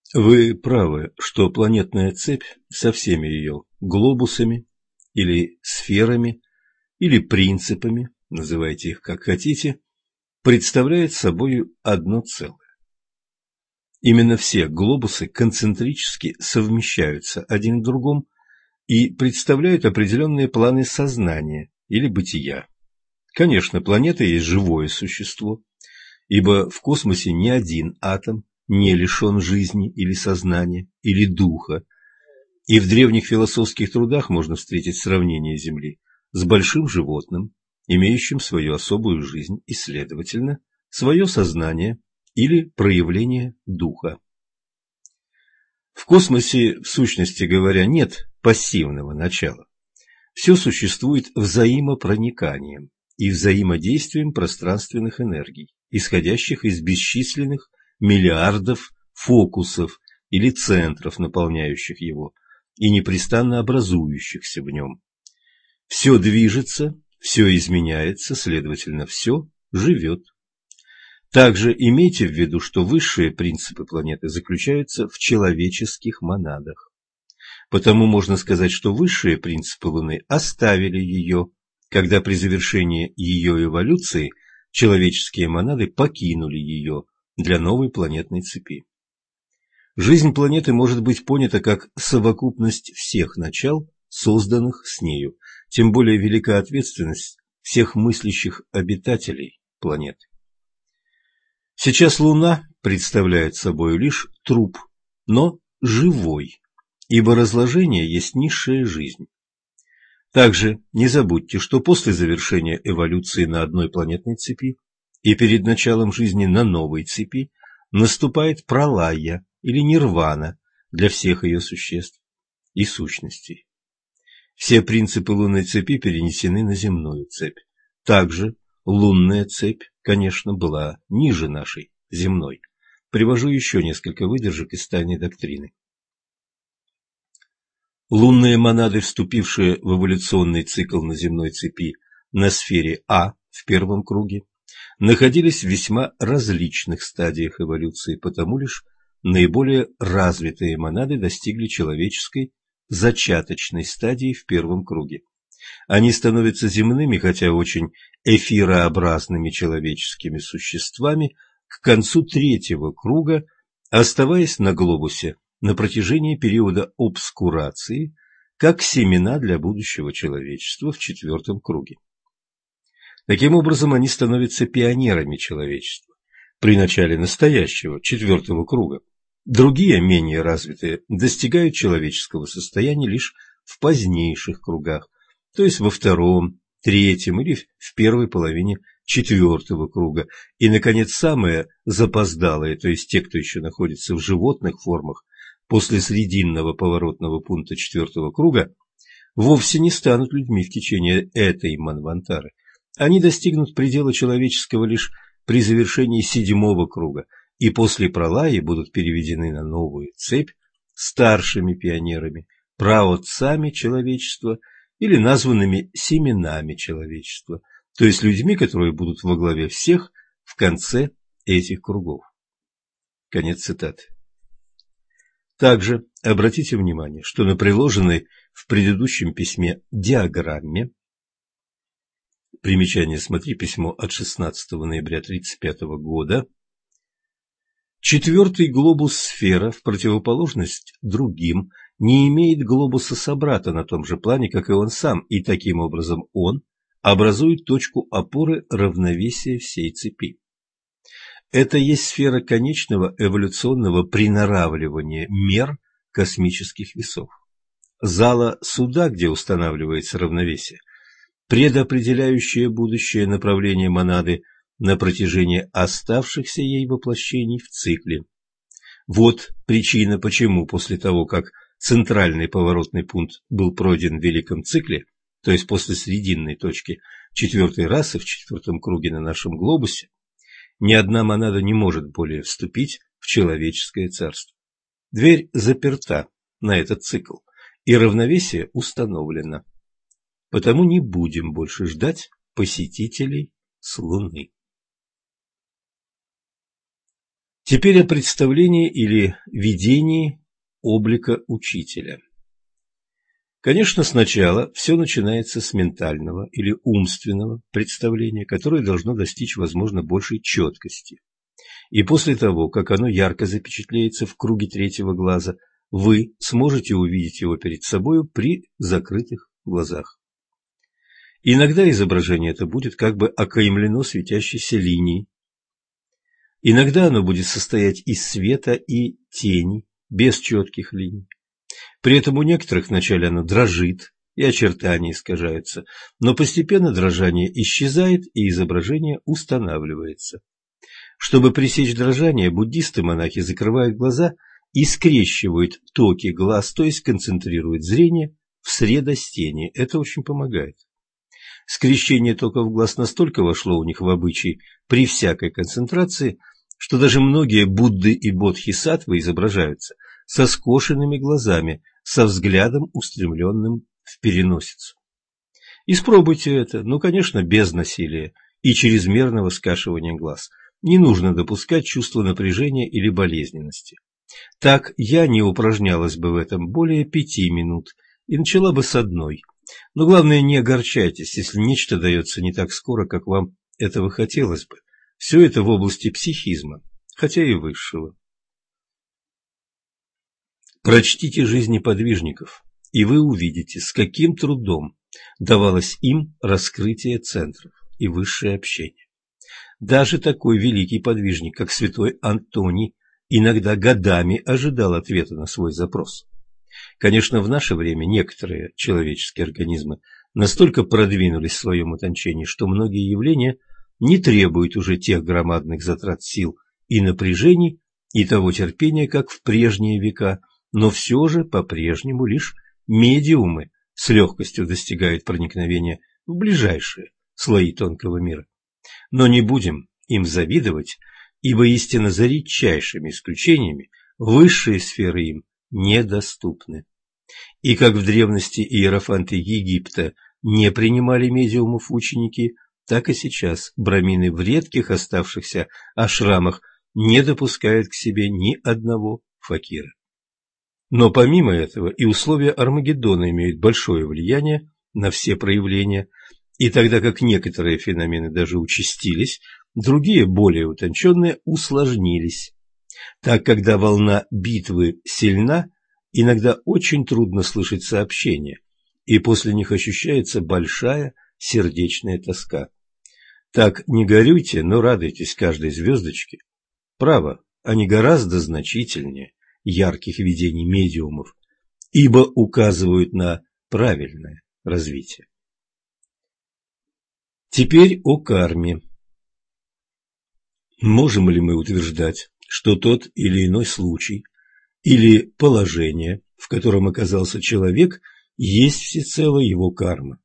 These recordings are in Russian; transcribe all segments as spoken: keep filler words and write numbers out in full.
Вы правы, что планетная цепь со всеми ее глобусами или сферами или принципами, называйте их как хотите, представляет собой одно целое. Именно все глобусы концентрически совмещаются один в другом и представляют определенные планы сознания или бытия. Конечно, планета есть живое существо, ибо в космосе ни один атом не лишен жизни или сознания, или духа, и в древних философских трудах можно встретить сравнение Земли с большим животным, имеющим свою особую жизнь и, следовательно, свое сознание или проявление духа. В космосе, в сущности говоря, нет пассивного начала. Все существует взаимопрониканием и взаимодействием пространственных энергий, исходящих из бесчисленных миллиардов фокусов или центров, наполняющих его, и непрестанно образующихся в нем. Все движется, все изменяется, следовательно, все живет. Также имейте в виду, что высшие принципы планеты заключаются в человеческих монадах. Потому можно сказать, что высшие принципы Луны оставили ее, когда при завершении ее эволюции человеческие монады покинули ее для новой планетной цепи. Жизнь планеты может быть понята как совокупность всех начал, созданных с нею, тем более велика ответственность всех мыслящих обитателей планеты. Сейчас Луна представляет собой лишь труп, но живой, ибо разложение есть низшая жизнь. Также не забудьте, что после завершения эволюции на одной планетной цепи и перед началом жизни на новой цепи наступает пралая или нирвана для всех ее существ и сущностей. Все принципы лунной цепи перенесены на земную цепь. Также лунная цепь, конечно, была ниже нашей земной. Привожу еще несколько выдержек из тайной доктрины. Лунные монады, вступившие в эволюционный цикл на земной цепи на сфере А в первом круге, находились в весьма различных стадиях эволюции, потому лишь наиболее развитые монады достигли человеческой зачаточной стадии в первом круге. Они становятся земными, хотя очень эфирообразными человеческими существами, к концу третьего круга, оставаясь на глобусе на протяжении периода обскурации, как семена для будущего человечества в четвертом круге. Таким образом, они становятся пионерами человечества при начале настоящего четвертого круга. Другие, менее развитые, достигают человеческого состояния лишь в позднейших кругах, то есть во втором, третьем или в первой половине четвертого круга. И, наконец, самые запоздалые, то есть те, кто еще находится в животных формах, после срединного поворотного пункта четвертого круга, вовсе не станут людьми в течение этой манвантары. Они достигнут предела человеческого лишь при завершении седьмого круга, и после пралаи будут переведены на новую цепь старшими пионерами, праотцами человечества или названными семенами человечества, то есть людьми, которые будут во главе всех в конце этих кругов. Конец цитаты. Также обратите внимание, что на приложенной в предыдущем письме диаграмме, примечание, смотри письмо от шестнадцатого ноября тысяча девятьсот тридцать пятого года, четвертый глобус сфера, в противоположность другим, не имеет глобуса собрата на том же плане, как и он сам, и таким образом он образует точку опоры равновесия всей цепи. Это есть сфера конечного эволюционного приноравливания мер космических весов. Зала суда, где устанавливается равновесие, предопределяющее будущее направление монады на протяжении оставшихся ей воплощений в цикле. Вот причина, почему после того, как центральный поворотный пункт был пройден в великом цикле, то есть после срединной точки четвертой расы в четвертом круге на нашем глобусе, ни одна монада не может более вступить в человеческое царство. Дверь заперта на этот цикл, и равновесие установлено. Потому не будем больше ждать посетителей с Луны. Теперь о представлении или видении облика учителя. Конечно, сначала все начинается с ментального или умственного представления, которое должно достичь, возможно, большей четкости. И после того, как оно ярко запечатлеется в круге третьего глаза, вы сможете увидеть его перед собою при закрытых глазах. Иногда изображение это будет как бы окаймлено светящейся линией. Иногда оно будет состоять из света и тени, без четких линий. При этом у некоторых вначале оно дрожит, и очертания искажаются, но постепенно дрожание исчезает, и изображение устанавливается. Чтобы пресечь дрожание, буддисты-монахи закрывают глаза и скрещивают токи глаз, то есть концентрируют зрение в средостении. Это очень помогает. Скрещение токов глаз настолько вошло у них в обычай при всякой концентрации, что даже многие Будды и Бодхисаттвы изображаются со скошенными глазами, со взглядом, устремленным в переносицу. Испробуйте это, ну, конечно, без насилия и чрезмерного скашивания глаз. Не нужно допускать чувство напряжения или болезненности. Так я не упражнялась бы в этом более пяти минут и начала бы с одной. Но главное, не огорчайтесь, если нечто дается не так скоро, как вам этого хотелось бы. Все это в области психизма, хотя и высшего. Прочтите жизни подвижников, и вы увидите, с каким трудом давалось им раскрытие центров и высшее общение. Даже такой великий подвижник, как святой Антоний, иногда годами ожидал ответа на свой запрос. Конечно, в наше время некоторые человеческие организмы настолько продвинулись в своем утончении, что многие явления не требуют уже тех громадных затрат сил и напряжений и того терпения, как в прежние века, но все же по-прежнему лишь медиумы с легкостью достигают проникновения в ближайшие слои тонкого мира. Но не будем им завидовать, ибо истинно за редчайшими исключениями высшие сферы им недоступны. И как в древности иерофанты Египта не принимали медиумов в ученики, так и сейчас брамины в редких оставшихся ашрамах не допускают к себе ни одного факира. Но помимо этого и условия Армагеддона имеют большое влияние на все проявления, и тогда как некоторые феномены даже участились, другие, более утонченные, усложнились. Так, когда волна битвы сильна, иногда очень трудно слышать сообщения, и после них ощущается большая сердечная тоска. Так не горюйте, но радуйтесь каждой звездочке. Право, они гораздо значительнее ярких видений медиумов, ибо указывают на правильное развитие. Теперь о карме. Можем ли мы утверждать, что тот или иной случай или положение, в котором оказался человек, есть всецело его карма?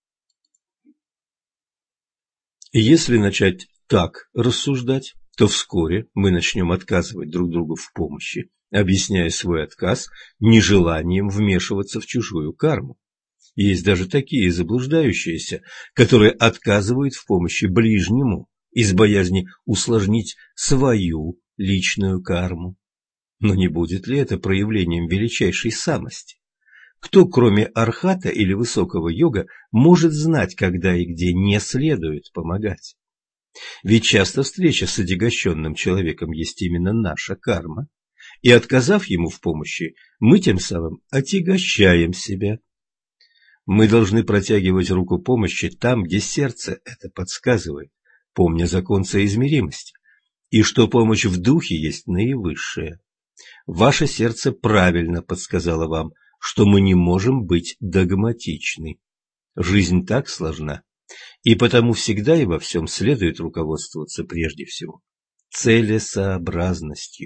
Если начать так рассуждать, то вскоре мы начнем отказывать друг другу в помощи, объясняя свой отказ нежеланием вмешиваться в чужую карму. Есть даже такие заблуждающиеся, которые отказывают в помощи ближнему из боязни усложнить свою личную карму. Но не будет ли это проявлением величайшей самости? Кто, кроме архата или высокого йога, может знать, когда и где не следует помогать? Ведь часто встреча с отягощенным человеком есть именно наша карма, и, отказав ему в помощи, мы тем самым отягощаем себя. Мы должны протягивать руку помощи там, где сердце это подсказывает, помня закон соизмеримости, и что помощь в духе есть наивысшая. Ваше сердце правильно подсказало вам, что мы не можем быть догматичны. Жизнь так сложна, и потому всегда и во всем следует руководствоваться прежде всего целесообразностью.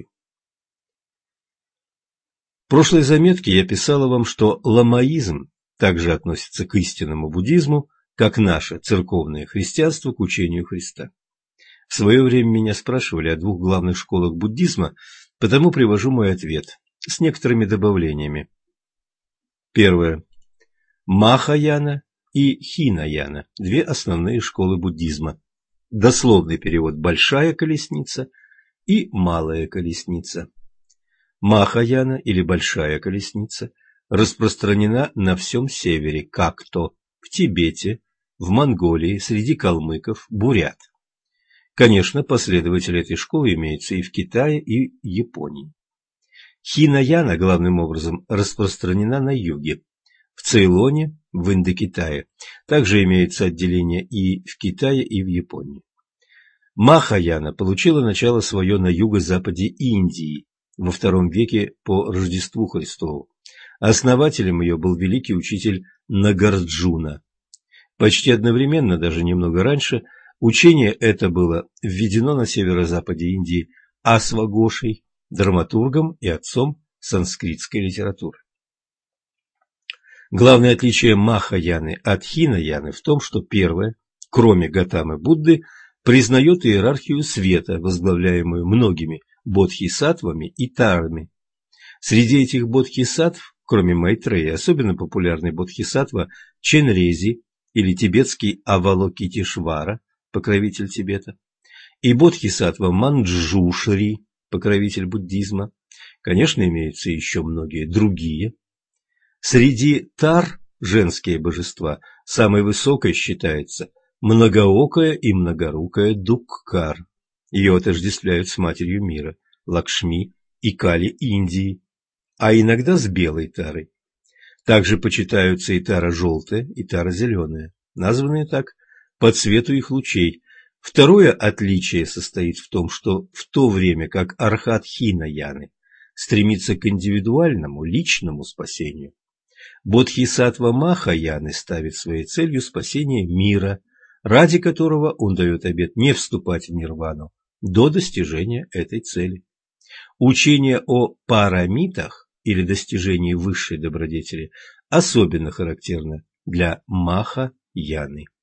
В прошлой заметке я писала вам, что ламаизм также относится к истинному буддизму, как наше церковное христианство к учению Христа. В свое время меня спрашивали о двух главных школах буддизма, потому привожу мой ответ с некоторыми добавлениями. Первое. Махаяна и Хинаяна – две основные школы буддизма. Дословный перевод «большая колесница» и малая колесница. Махаяна или большая колесница распространена на всем севере, как то в Тибете, в Монголии, среди калмыков, бурят. Конечно, последователи этой школы имеются и в Китае, и в Японии. Хинаяна главным образом распространена на юге, в Цейлоне, в Индокитае. Также имеются отделения и в Китае, и в Японии. Махаяна получила начало свое на юго-западе Индии во втором веке по Рождеству Христову. Основателем ее был великий учитель Нагарджуна. Почти одновременно, даже немного раньше, учение это было введено на северо-западе Индии Асвагошей, драматургом и отцом санскритской литературы. Главное отличие Махаяны от Хинаяны в том, что первая, кроме Готамы Будды, признает иерархию света, возглавляемую многими бодхисаттвами и тарами. Среди этих бодхисаттв, кроме Майтреи, особенно популярный бодхисаттва Ченрези или тибетский Авалокитешвара, покровитель Тибета, и бодхисаттва Манджушри, покровитель буддизма. Конечно, имеются еще многие другие. Среди тар, женские божества, самой высокой считается многоокая и многорукая Дуккар. Ее отождествляют с матерью мира, Лакшми и Кали Индии, а иногда с белой тарой. Также почитаются и тара желтая, и тара зеленая, названные так по цвету их лучей. Второе отличие состоит в том, что в то время как Архат Хинаяны стремится к индивидуальному, личному спасению, бодхисаттва Махаяны ставит своей целью спасение мира, ради которого он дает обет не вступать в нирвану до достижения этой цели. Учение о парамитах или достижении высшей добродетели особенно характерно для Махаяны.